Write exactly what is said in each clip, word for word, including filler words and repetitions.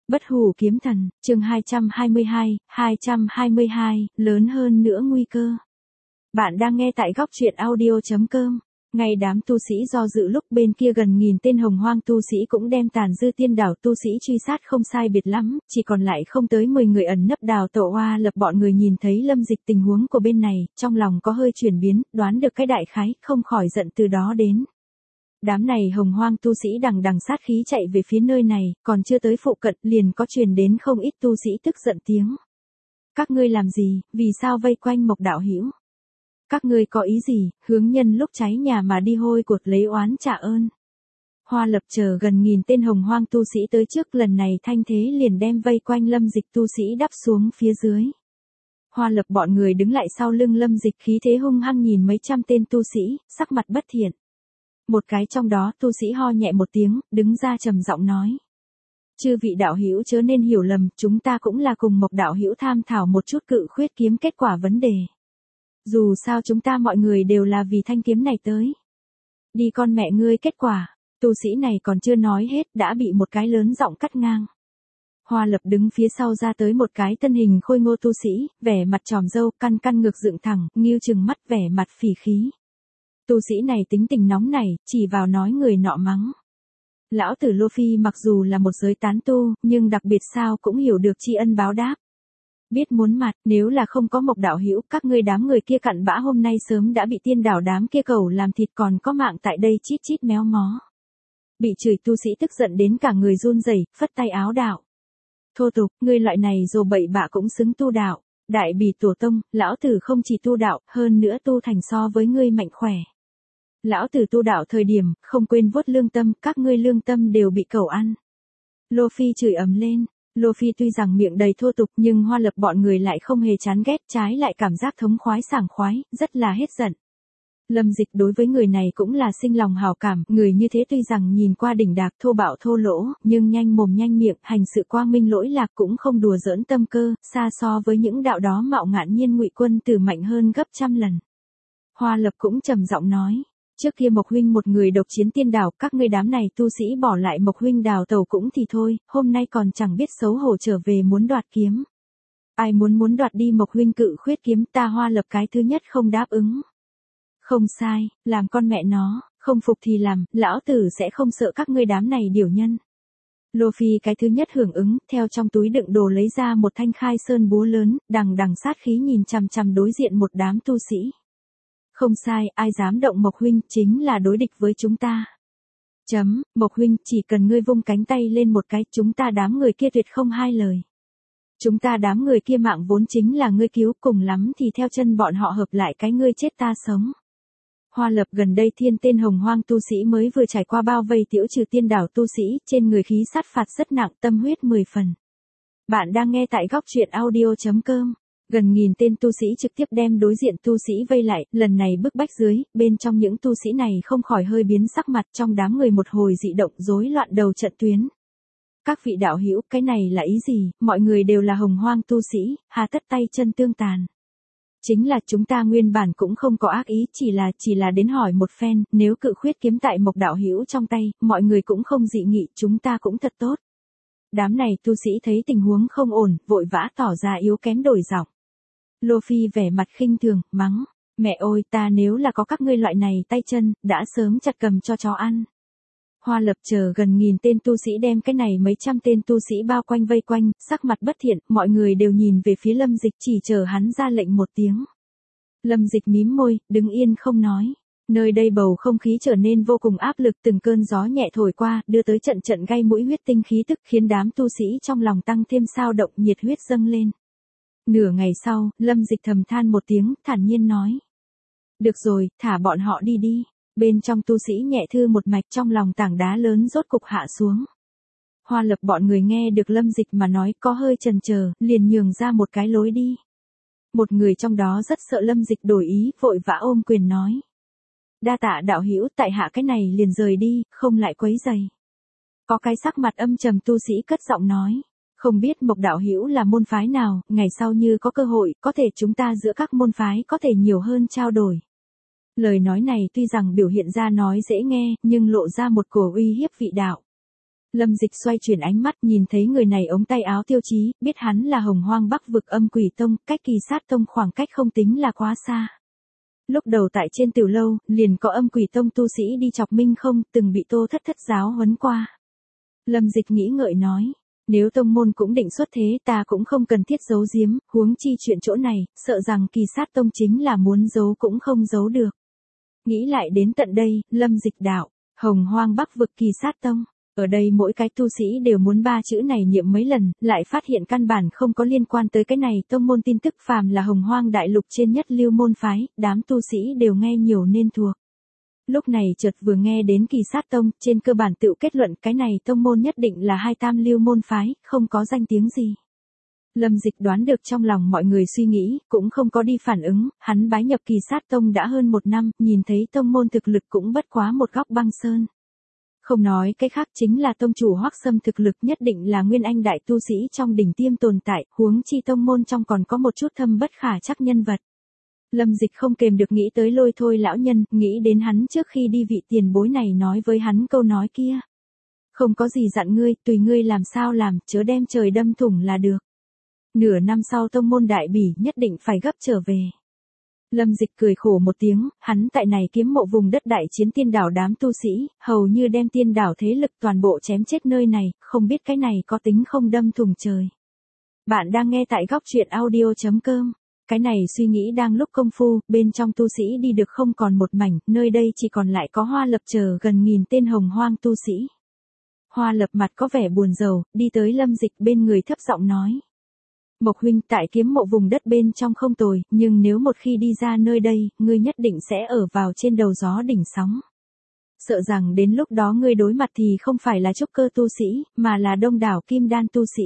Bất hủ kiếm thần, chương hai trăm hai mươi hai, hai trăm hai mươi hai, lớn hơn nữa nguy cơ. Bạn đang nghe tại góc truyện audio chấm com. Ngay đám tu sĩ do dự lúc bên kia gần nghìn tên hồng hoang tu sĩ cũng đem tàn dư tiên đảo tu sĩ truy sát không sai biệt lắm, chỉ còn lại không tới mười người ẩn nấp đào tổ Hoa Lập bọn người nhìn thấy Lâm Dịch tình huống của bên này, trong lòng có hơi chuyển biến, đoán được cái đại khái, không khỏi giận từ đó đến. Đám này hồng hoang tu sĩ đằng đằng sát khí chạy về phía nơi này, còn chưa tới phụ cận liền có truyền đến không ít tu sĩ tức giận tiếng. Các ngươi làm gì, vì sao vây quanh Mộc đạo hữu? Các ngươi có ý gì, hướng nhân lúc cháy nhà mà đi hôi cuộc lấy oán trả ơn. Hoa Lập chờ gần nghìn tên hồng hoang tu sĩ tới trước, lần này thanh thế liền đem vây quanh Lâm Dịch tu sĩ đắp xuống phía dưới. Hoa Lập bọn người đứng lại sau lưng Lâm Dịch, khí thế hung hăng nhìn mấy trăm tên tu sĩ, sắc mặt bất thiện. Một cái trong đó tu sĩ ho nhẹ một tiếng, đứng ra trầm giọng nói. Chư vị đạo hữu chớ nên hiểu lầm, chúng ta cũng là cùng Mộc đạo hữu tham thảo một chút cự khuyết kiếm kết quả vấn đề. Dù sao chúng ta mọi người đều là vì thanh kiếm này tới. Đi con mẹ ngươi kết quả, tu sĩ này còn chưa nói hết đã bị một cái lớn giọng cắt ngang. Hoa Lập đứng phía sau ra tới một cái thân hình khôi ngô tu sĩ, vẻ mặt tròm râu, căn căn ngực dựng thẳng, nghiêu chừng mắt vẻ mặt phỉ khí. Tu sĩ này tính tình nóng nảy, chỉ vào nói người nọ mắng. Lão tử Lô Phi mặc dù là một giới tán tu, nhưng đặc biệt sao cũng hiểu được tri ân báo đáp. Biết muốn mặt, nếu là không có Mộc đạo hữu, các ngươi đám người kia cặn bã hôm nay sớm đã bị tiên đảo đám kia cẩu làm thịt, còn có mạng tại đây chít chít méo mó. Bị chửi tu sĩ tức giận đến cả người run rẩy, phất tay áo đạo. Thô tục, ngươi loại này rồi bậy bạ cũng xứng tu đạo. Đại bỉ tổ tông, lão tử không chỉ tu đạo, hơn nữa tu thành so với ngươi mạnh khỏe. Lão tử tu đạo thời điểm, không quên vuốt lương tâm, các ngươi lương tâm đều bị cẩu ăn. Lô Phi chửi ầm lên. Lô Phi tuy rằng miệng đầy thô tục nhưng Hoa Lập bọn người lại không hề chán ghét, trái lại cảm giác thống khoái sảng khoái, rất là hết giận. Lâm Dịch đối với người này cũng là sinh lòng hảo cảm, người như thế tuy rằng nhìn qua đỉnh đạc thô bạo thô lỗ, nhưng nhanh mồm nhanh miệng, hành sự quang minh lỗi lạc cũng không đùa giỡn tâm cơ, xa so với những đạo đó mạo ngạn nhiên ngụy quân tử mạnh hơn gấp trăm lần. Hoa Lập cũng trầm giọng nói. Trước kia Mộc huynh một người độc chiến tiên đảo, các ngươi đám này tu sĩ bỏ lại Mộc huynh đào tẩu cũng thì thôi, hôm nay còn chẳng biết xấu hổ trở về muốn đoạt kiếm. Ai muốn muốn đoạt đi Mộc huynh cự khuyết kiếm, ta Hoa Lập cái thứ nhất không đáp ứng. Không sai, làm con mẹ nó, không phục thì làm, lão tử sẽ không sợ các ngươi đám này điểu nhân. Lô Phi cái thứ nhất hưởng ứng, theo trong túi đựng đồ lấy ra một thanh khai sơn búa lớn, đằng đằng sát khí nhìn chằm chằm đối diện một đám tu sĩ. Không sai, ai dám động Mộc huynh chính là đối địch với chúng ta. Chấm, Mộc huynh, chỉ cần ngươi vung cánh tay lên một cái, chúng ta đám người kia tuyệt không hai lời. Chúng ta đám người kia mạng vốn chính là ngươi cứu, cùng lắm thì theo chân bọn họ hợp lại cái ngươi chết ta sống. Hoa Lập gần đây thiên tên hồng hoang tu sĩ mới vừa trải qua bao vây tiễu trừ tiên đảo tu sĩ, trên người khí sát phạt rất nặng, tâm huyết mười phần. Bạn đang nghe tại góc truyện audio chấm com. Gần nghìn tên tu sĩ trực tiếp đem đối diện tu sĩ vây lại, lần này bức bách dưới, bên trong những tu sĩ này không khỏi hơi biến sắc mặt, trong đám người một hồi dị động rối loạn đầu trận tuyến. Các vị đạo hữu, cái này là ý gì, mọi người đều là hồng hoang tu sĩ, hà tất tay chân tương tàn. Chính là chúng ta nguyên bản cũng không có ác ý, chỉ là chỉ là đến hỏi một phen, nếu cự khuyết kiếm tại Mộc đạo hữu trong tay, mọi người cũng không dị nghị, chúng ta cũng thật tốt. Đám này tu sĩ thấy tình huống không ổn, vội vã tỏ ra yếu kém đổi giọng. Lô Phi vẻ mặt khinh thường, mắng, mẹ ơi, ta nếu là có các ngươi loại này tay chân, đã sớm chặt cầm cho chó ăn. Hoa Lập chờ gần nghìn tên tu sĩ đem cái này mấy trăm tên tu sĩ bao quanh vây quanh, sắc mặt bất thiện, mọi người đều nhìn về phía Lâm Dịch chỉ chờ hắn ra lệnh một tiếng. Lâm Dịch mím môi, đứng yên không nói. Nơi đây bầu không khí trở nên vô cùng áp lực, từng cơn gió nhẹ thổi qua, đưa tới trận trận gây mũi huyết tinh khí tức, khiến đám tu sĩ trong lòng tăng thêm sao động, nhiệt huyết dâng lên. Nửa ngày sau, Lâm Dịch thầm than một tiếng, thản nhiên nói. Được rồi, thả bọn họ đi đi. Bên trong tu sĩ nhẹ thư một mạch, trong lòng tảng đá lớn rốt cục hạ xuống. Hoa Lập bọn người nghe được Lâm Dịch mà nói có hơi chần chờ, liền nhường ra một cái lối đi. Một người trong đó rất sợ Lâm Dịch đổi ý, vội vã ôm quyền nói. Đa tạ đạo hữu, tại hạ cái này liền rời đi, không lại quấy rầy. Có cái sắc mặt âm trầm tu sĩ cất giọng nói. Không biết Mộc đạo hữu là môn phái nào, ngày sau như có cơ hội, có thể chúng ta giữa các môn phái có thể nhiều hơn trao đổi. Lời nói này tuy rằng biểu hiện ra nói dễ nghe, nhưng lộ ra một cổ uy hiếp vị đạo. Lâm Dịch xoay chuyển ánh mắt nhìn thấy người này ống tay áo tiêu chí, biết hắn là Hồng Hoang Bắc vực Âm Quỷ Tông, cách Kỳ Sát Tông khoảng cách không tính là quá xa. Lúc đầu tại trên tiểu lâu, liền có Âm Quỷ Tông tu sĩ đi chọc Minh Không, từng bị Tô Thất Thất giáo huấn qua. Lâm Dịch nghĩ ngợi nói, nếu tông môn cũng định xuất thế ta cũng không cần thiết giấu giếm, huống chi chuyện chỗ này, sợ rằng Kỳ Sát Tông chính là muốn giấu cũng không giấu được. Nghĩ lại đến tận đây, Lâm Dịch đạo, Hồng Hoang Bắc vực Kỳ Sát Tông. Ở đây mỗi cái tu sĩ đều muốn ba chữ này niệm mấy lần, lại phát hiện căn bản không có liên quan tới cái này tông môn tin tức, phàm là Hồng Hoang đại lục trên nhất lưu môn phái, đám tu sĩ đều nghe nhiều nên thuộc. Lúc này chợt vừa nghe đến Kỳ Sát Tông, trên cơ bản tự kết luận cái này tông môn nhất định là hai tam lưu môn phái, không có danh tiếng gì. Lâm Dịch đoán được trong lòng mọi người suy nghĩ, cũng không có đi phản ứng, hắn bái nhập Kỳ Sát Tông đã hơn một năm, nhìn thấy tông môn thực lực cũng bất quá một góc băng sơn. Không nói cái khác, chính là tông chủ Hoắc Sâm thực lực nhất định là nguyên anh đại tu sĩ trong đỉnh tiêm tồn tại, huống chi tông môn trong còn có một chút thâm bất khả trắc nhân vật. Lâm Dịch không kềm được nghĩ tới Lôi Thôi lão nhân, nghĩ đến hắn trước khi đi vị tiền bối này nói với hắn câu nói kia. Không có gì dặn ngươi, tùy ngươi làm sao làm, chớ đem trời đâm thủng là được. Nửa năm sau tông môn đại bỉ nhất định phải gấp trở về. Lâm Dịch cười khổ một tiếng, hắn tại này kiếm mộ vùng đất đại chiến tiên đảo đám tu sĩ, hầu như đem tiên đảo thế lực toàn bộ chém chết nơi này, không biết cái này có tính không đâm thủng trời. Bạn đang nghe tại góc truyện audio chấm com. Cái này suy nghĩ đang lúc công phu, bên trong tu sĩ đi được không còn một mảnh, nơi đây chỉ còn lại có Hoa Lập chờ gần nghìn tên Hồng Hoang tu sĩ. Hoa Lập mặt có vẻ buồn rầu, đi tới Lâm Dịch bên người thấp giọng nói. Mộc huynh, tại kiếm mộ vùng đất bên trong không tồi, nhưng nếu một khi đi ra nơi đây, ngươi nhất định sẽ ở vào trên đầu gió đỉnh sóng. Sợ rằng đến lúc đó ngươi đối mặt thì không phải là trúc cơ tu sĩ, mà là đông đảo kim đan tu sĩ.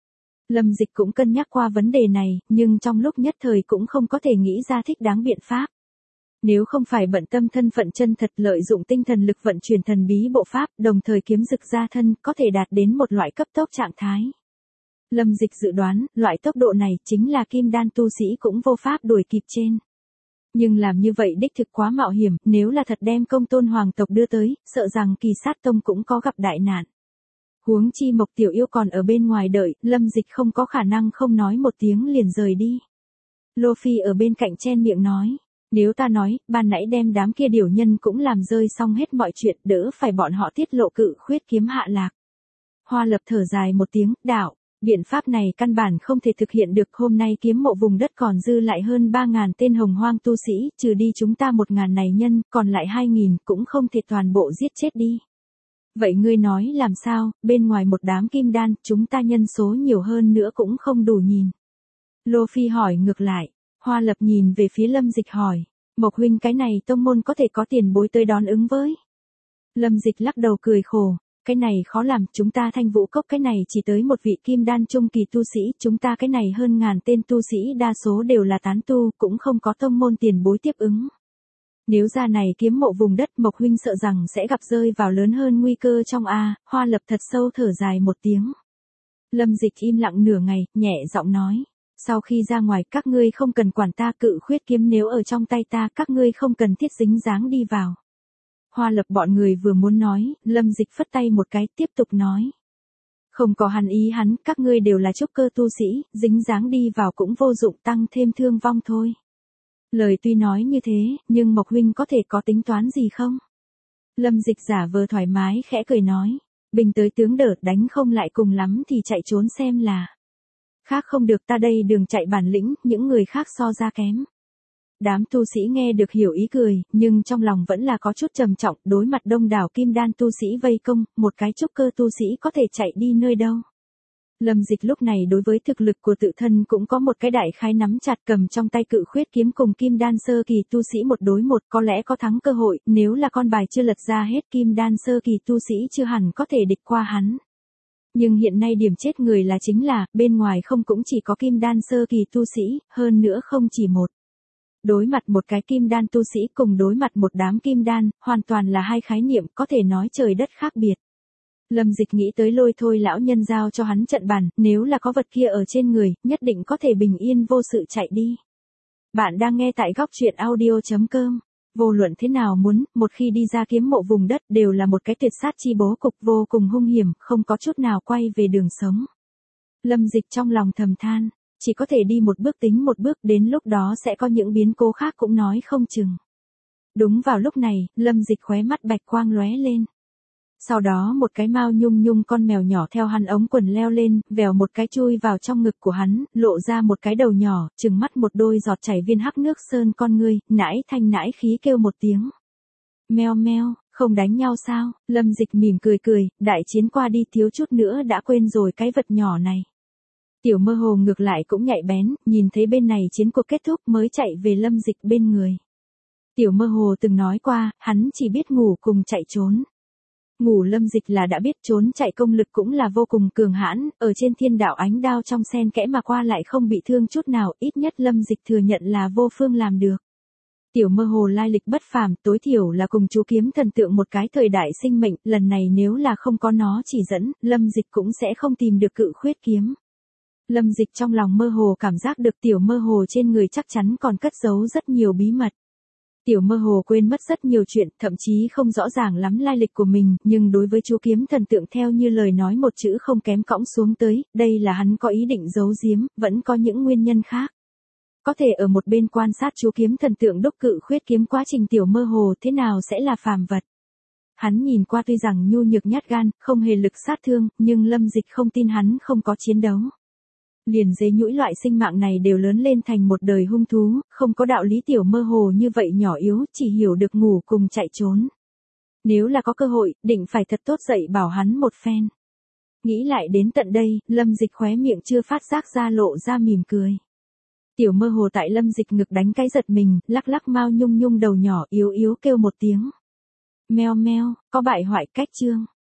Lâm Dịch cũng cân nhắc qua vấn đề này, nhưng trong lúc nhất thời cũng không có thể nghĩ ra thích đáng biện pháp. Nếu không phải bận tâm thân phận chân thật lợi dụng tinh thần lực vận chuyển thần bí bộ pháp, đồng thời kiếm dực ra thân, có thể đạt đến một loại cấp tốc trạng thái. Lâm Dịch dự đoán, loại tốc độ này chính là kim đan tu sĩ cũng vô pháp đuổi kịp trên. Nhưng làm như vậy đích thực quá mạo hiểm, nếu là thật đem Công Tôn hoàng tộc đưa tới, sợ rằng Kỳ Sát Tông cũng có gặp đại nạn. Huống chi Mộc Tiểu Yêu còn ở bên ngoài đợi, Lâm Dịch không có khả năng không nói một tiếng liền rời đi. Lô Phi ở bên cạnh chen miệng nói, nếu ta nói, ban nãy đem đám kia điều nhân cũng làm rơi xong hết mọi chuyện, đỡ phải bọn họ tiết lộ cự khuyết kiếm hạ lạc. Hoa Lập thở dài một tiếng, đạo, biện pháp này căn bản không thể thực hiện được, hôm nay kiếm mộ vùng đất còn dư lại hơn ba ngàn tên Hồng Hoang tu sĩ, trừ đi chúng ta một ngàn này nhân, còn lại hai nghìn cũng không thể toàn bộ giết chết đi. Vậy ngươi nói làm sao, bên ngoài một đám kim đan, chúng ta nhân số nhiều hơn nữa cũng không đủ nhìn. Lô Phi hỏi ngược lại, Hoa Lập nhìn về phía Lâm Dịch hỏi, Mộc huynh cái này tông môn có thể có tiền bối tới đón ứng với. Lâm Dịch lắc đầu cười khổ, cái này khó làm, chúng ta Thanh Vũ Cốc cái này chỉ tới một vị kim đan trung kỳ tu sĩ, chúng ta cái này hơn ngàn tên tu sĩ đa số đều là tán tu, cũng không có tông môn tiền bối tiếp ứng. Nếu ra này kiếm mộ vùng đất, Mộc huynh sợ rằng sẽ gặp rơi vào lớn hơn nguy cơ trong a. Hoa Lập thật sâu thở dài một tiếng. Lâm Dịch im lặng nửa ngày, nhẹ giọng nói, sau khi ra ngoài các ngươi không cần quản ta, cự khuyết kiếm nếu ở trong tay ta các ngươi không cần thiết dính dáng đi vào. Hoa Lập bọn người vừa muốn nói, Lâm Dịch phất tay một cái tiếp tục nói. Không có hắn ý hắn, các ngươi đều là trúc cơ tu sĩ, dính dáng đi vào cũng vô dụng, tăng thêm thương vong thôi. Lời tuy nói như thế, nhưng Mộc huynh có thể có tính toán gì không? Lâm Dịch giả vờ thoải mái khẽ cười nói, bình tới tướng đỡ, đánh không lại cùng lắm thì chạy trốn xem là. Khác không được, ta đây đường chạy bản lĩnh, những người khác so ra kém. Đám tu sĩ nghe được hiểu ý cười, nhưng trong lòng vẫn là có chút trầm trọng, đối mặt đông đảo kim đan tu sĩ vây công, một cái trúc cơ tu sĩ có thể chạy đi nơi đâu. Lâm Dịch lúc này đối với thực lực của tự thân cũng có một cái đại khái nắm chặt, cầm trong tay cự khuyết kiếm cùng kim đan sơ kỳ tu sĩ một đối một, có lẽ có thắng cơ hội, nếu là con bài chưa lật ra hết, kim đan sơ kỳ tu sĩ chưa hẳn có thể địch qua hắn. Nhưng hiện nay điểm chết người là chính là, bên ngoài không cũng chỉ có kim đan sơ kỳ tu sĩ, hơn nữa không chỉ một. Đối mặt một cái kim đan tu sĩ cùng đối mặt một đám kim đan, hoàn toàn là hai khái niệm, có thể nói trời đất khác biệt. Lâm Dịch nghĩ tới Lôi Thôi lão nhân giao cho hắn trận bàn, nếu là có vật kia ở trên người, nhất định có thể bình yên vô sự chạy đi. Bạn đang nghe tại góc truyện audio chấm com. vô luận thế nào muốn, một khi đi ra kiếm mộ vùng đất đều là một cái tuyệt sát chi bố cục vô cùng hung hiểm, không có chút nào quay về đường sống. Lâm Dịch trong lòng thầm than, chỉ có thể đi một bước tính một bước, đến lúc đó sẽ có những biến cố khác cũng nói không chừng. Đúng vào lúc này, Lâm Dịch khóe mắt bạch quang lóe lên. Sau đó một cái mao nhung nhung con mèo nhỏ theo hắn ống quần leo lên, vèo một cái chui vào trong ngực của hắn, lộ ra một cái đầu nhỏ, trừng mắt một đôi giọt chảy viên hắc nước sơn con ngươi, nãi thanh nãi khí kêu một tiếng. Meo meo, không đánh nhau sao? Lâm Dịch mỉm cười cười, đại chiến qua đi thiếu chút nữa đã quên rồi cái vật nhỏ này. Tiểu Mơ Hồ ngược lại cũng nhạy bén, nhìn thấy bên này chiến cuộc kết thúc mới chạy về Lâm Dịch bên người. Tiểu Mơ Hồ từng nói qua, hắn chỉ biết ngủ cùng chạy trốn. Ngủ Lâm Dịch là đã biết, trốn chạy công lực cũng là vô cùng cường hãn, ở trên thiên đạo ánh đao trong xen kẽ mà qua lại không bị thương chút nào, ít nhất Lâm Dịch thừa nhận là vô phương làm được. Tiểu Mơ Hồ lai lịch bất phàm, tối thiểu là cùng chú kiếm thần tượng một cái thời đại sinh mệnh, lần này nếu là không có nó chỉ dẫn, Lâm Dịch cũng sẽ không tìm được cự khuyết kiếm. Lâm Dịch trong lòng mơ hồ cảm giác được Tiểu Mơ Hồ trên người chắc chắn còn cất giấu rất nhiều bí mật. Tiểu Mơ Hồ quên mất rất nhiều chuyện, thậm chí không rõ ràng lắm lai lịch của mình, nhưng đối với chú kiếm thần tượng theo như lời nói một chữ không kém cõng xuống tới, đây là hắn có ý định giấu giếm, vẫn có những nguyên nhân khác. Có thể ở một bên quan sát chú kiếm thần tượng đúc cự khuyết kiếm quá trình Tiểu Mơ Hồ thế nào sẽ là phàm vật. Hắn nhìn qua tuy rằng nhu nhược nhát gan, không hề lực sát thương, nhưng Lâm Dịch không tin hắn không có chiến đấu. Liền dế nhũi loại sinh mạng này đều lớn lên thành một đời hung thú, không có đạo lý Tiểu Mơ Hồ như vậy nhỏ yếu, chỉ hiểu được ngủ cùng chạy trốn. Nếu là có cơ hội, định phải thật tốt dạy bảo hắn một phen. Nghĩ lại đến tận đây, Lâm Dịch khóe miệng chưa phát giác ra lộ ra mỉm cười. Tiểu Mơ Hồ tại Lâm Dịch ngực đánh cái giật mình, lắc lắc mao nhung nhung đầu nhỏ yếu yếu kêu một tiếng. Meo meo, có bại hoại cách chương.